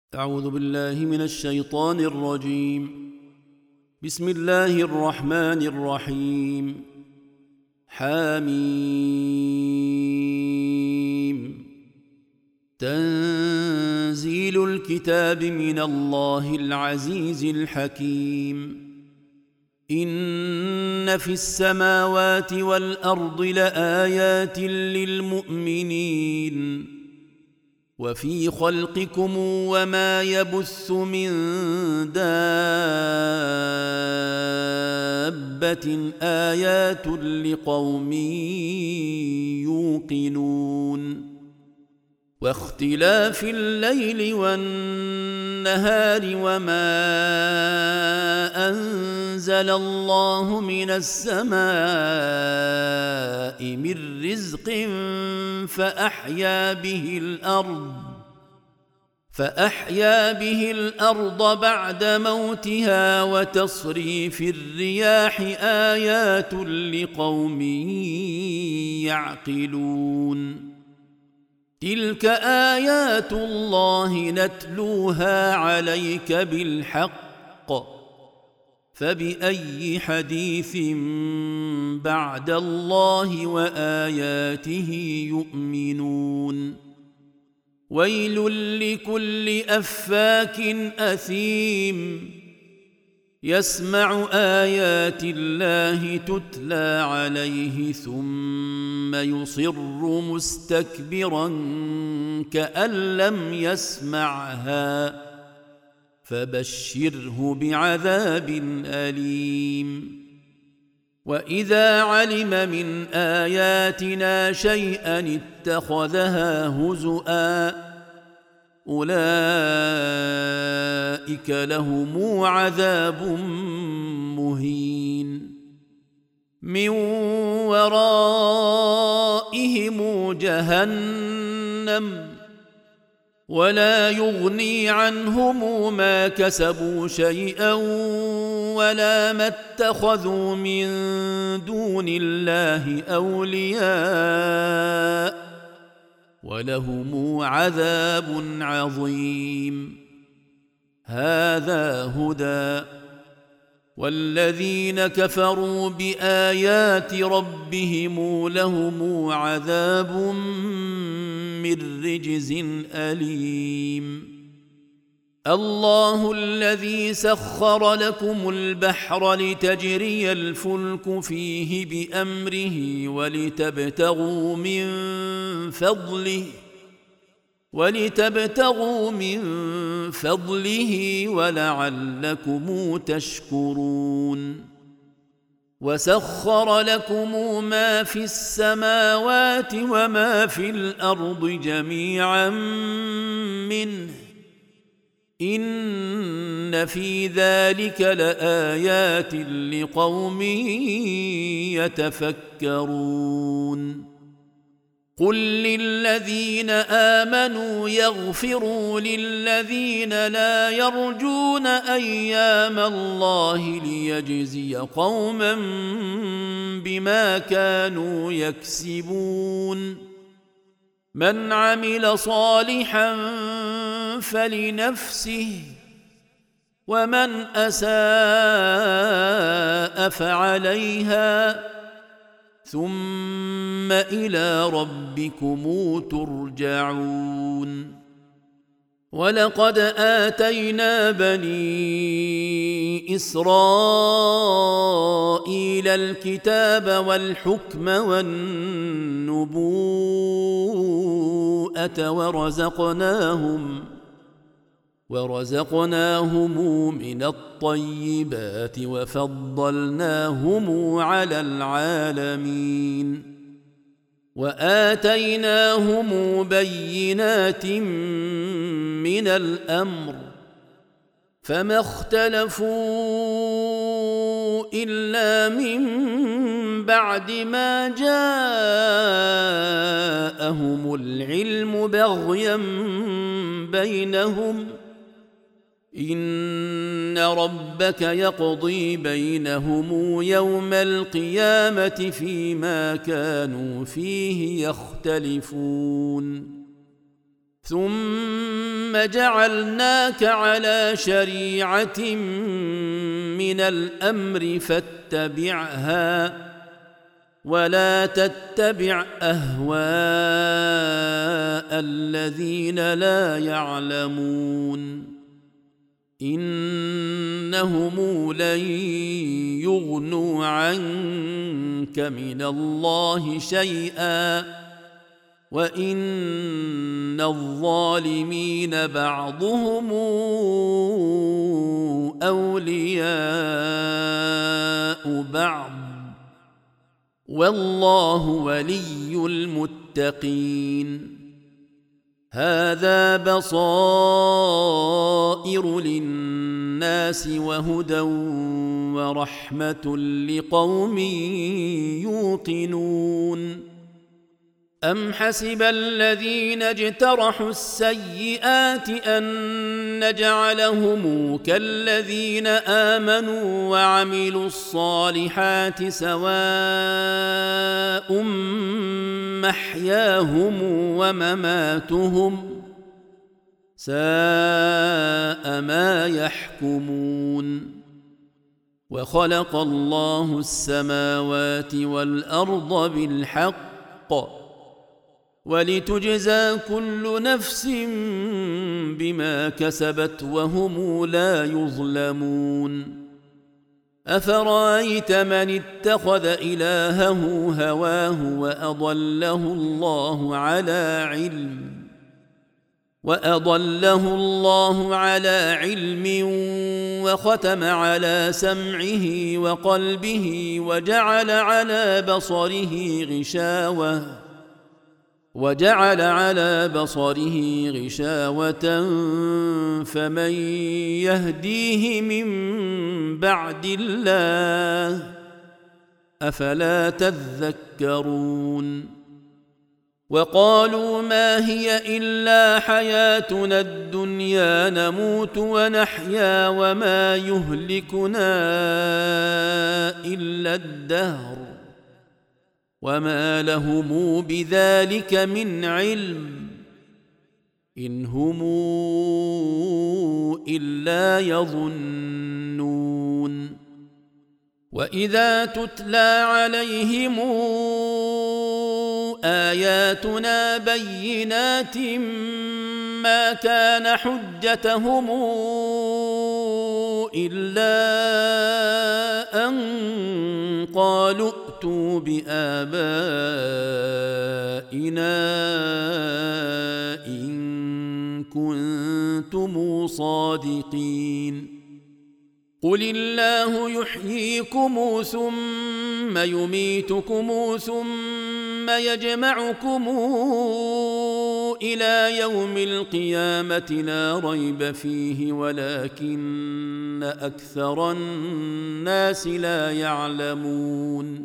أعوذ بالله من الشيطان الرجيم. بسم الله الرحمن الرحيم. حميم. تنزيل الكتاب من الله العزيز الحكيم. إن في السماوات والأرض لآيات للمؤمنين وفي خلقكم وما يبث من دابة آيات لقوم يوقنون. واختلاف الليل والنهار وما أنزل الله من السماء من رزق فأحيا به الأرض بعد موتها وتصريف الرياح آيات لقوم يعقلون. تلك آيات الله نتلوها عليك بالحق، فبأي حديث بعد الله وآياته يؤمنون. ويل لكل أفاك أثيم يسمع آيات الله تتلى عليه ثم يصر مستكبرا كأن لم يسمعها، فبشره بعذاب أليم. وإذا علم من آياتنا شيئا اتخذها هزؤا، أولئك لهم عذاب مهين. من ورائهم جهنم ولا يغني عنهم ما كسبوا شيئا ولا ما اتخذوا من دون الله أولياء، ولهم عذاب عظيم. هذا هدى، والذين كفروا بآيات ربهم لهم عذاب من رجز أليم. الله الذي سخر لكم البحر لتجري الفلك فيه بأمره ولتبتغوا من فضله ولعلكم تشكرون. وسخر لكم ما في السماوات وما في الأرض جميعا منه، إن في ذلك لآيات لقوم يتفكرون. قل للذين آمنوا يغفروا للذين لا يرجون أيام الله ليجزي قوما بما كانوا يكسبون. من عمل صالحا فلنفسه ومن أساء فعليها ثم إلى ربكم ترجعون. ولقد آتينا بني إسرائيل الكتاب والحكم والنبوءة ورزقناهم من الطيبات وفضلناهم على العالمين، وآتيناهم بينات من الأمر، فما اختلفوا إلا من بعد ما جاءهم العلم بغيا بينهم، إن ربك يقضي بينهم يوم القيامة فيما كانوا فيه يختلفون. ثم جعلناك على شريعة من الأمر فاتبعها ولا تتبع أهواء الذين لا يعلمون إنهم لن يغنوا عنك من الله شيئا وإن الظالمين بعضهم أولياء بعض والله ولي المتقين هذا بصائر للناس وهدى ورحمة لقوم يوقنون أم حسب الذين اجترحوا السيئات أن نجعلهم كالذين آمنوا وعملوا الصالحات سواء محياهم ومماتهم ساء ما يحكمون وخلق الله السماوات والأرض بالحق ولتجزى كل نفس بما كسبت وهم لا يظلمون أفرأيت من اتخذ إلهه هواه وأضله الله على علم وختم على سمعه وقلبه وجعل على بصره غشاوة فمن يهديه من بعد الله أفلا تذكرون وقالوا ما هي إلا حياتنا الدنيا نموت ونحيا وما يهلكنا إلا الدهر وما لهم بذلك من علم إن هم إلا يظنون وإذا تتلى عليهم آياتنا بينات ما كان حجتهم إلا أن قالوا ائتوا بآبائنا إن كنتم صادقين قل الله يحييكم ثم يميتكم ثم يجمعكم إلى يوم القيامة لا ريب فيه ولكن أكثر الناس لا يعلمون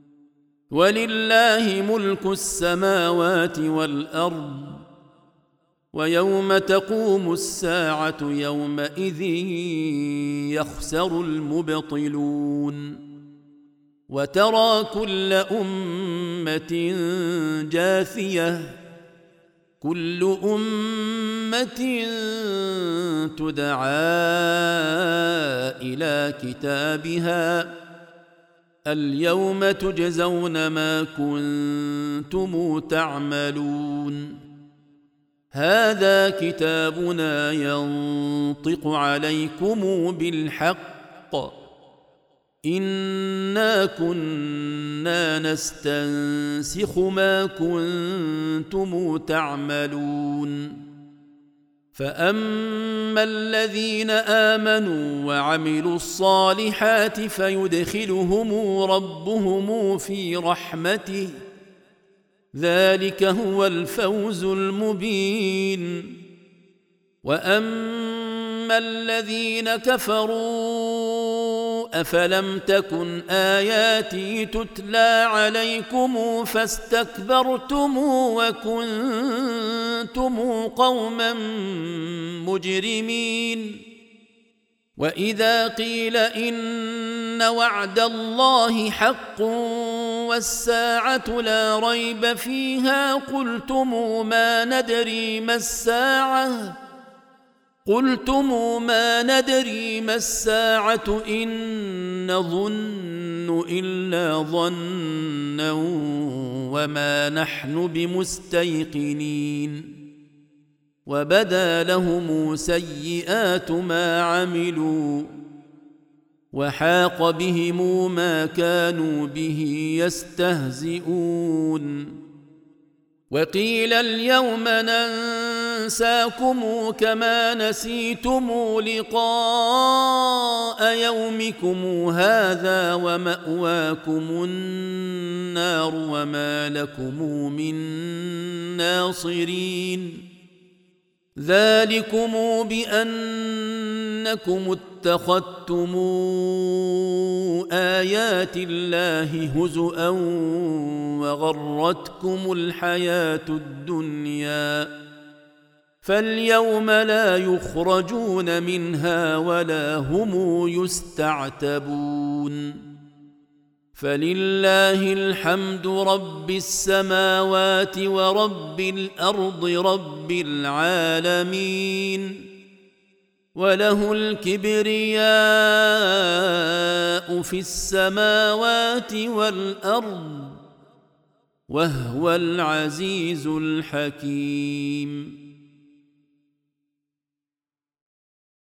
ولله ملك السماوات والأرض ويوم تقوم الساعة يومئذ يخسر المبطلون وترى كل أمة جاثية كل أمة تدعى إلى كتابها اليوم تجزون ما كنتم تعملون هذا كتابنا ينطق عليكم بالحق إنا كنا نستنسخ ما كنتم تعملون فأما الذين آمنوا وعملوا الصالحات فيدخلهم ربهم في رحمته ذلك هو الفوز المبين وأما الذين كفروا أفلم تكن آياتي تتلى عليكم فاستكبرتم وكنتم قوما مجرمين وإذا قيل إن وعد الله حق الساعة لا ريب فيها قلتم ما ندري ما الساعة إن نظن إلا ظنا وما نحن بمستيقنين وبدا لهم سيئات ما عملوا وحاق بهم ما كانوا به يستهزئون وقيل اليوم ننساكم كما نسيتم لقاء يومكم هذا ومأواكم النار وما لكم من ناصرين ذلكم بأنكم اتخذتم آيات الله هزؤا وغرتكم الحياة الدنيا فاليوم لا يخرجون منها ولا هم يستعتبون فلله الحمد رب السماوات ورب الأرض رب العالمين وله الكبرياء في السماوات والأرض وهو العزيز الحكيم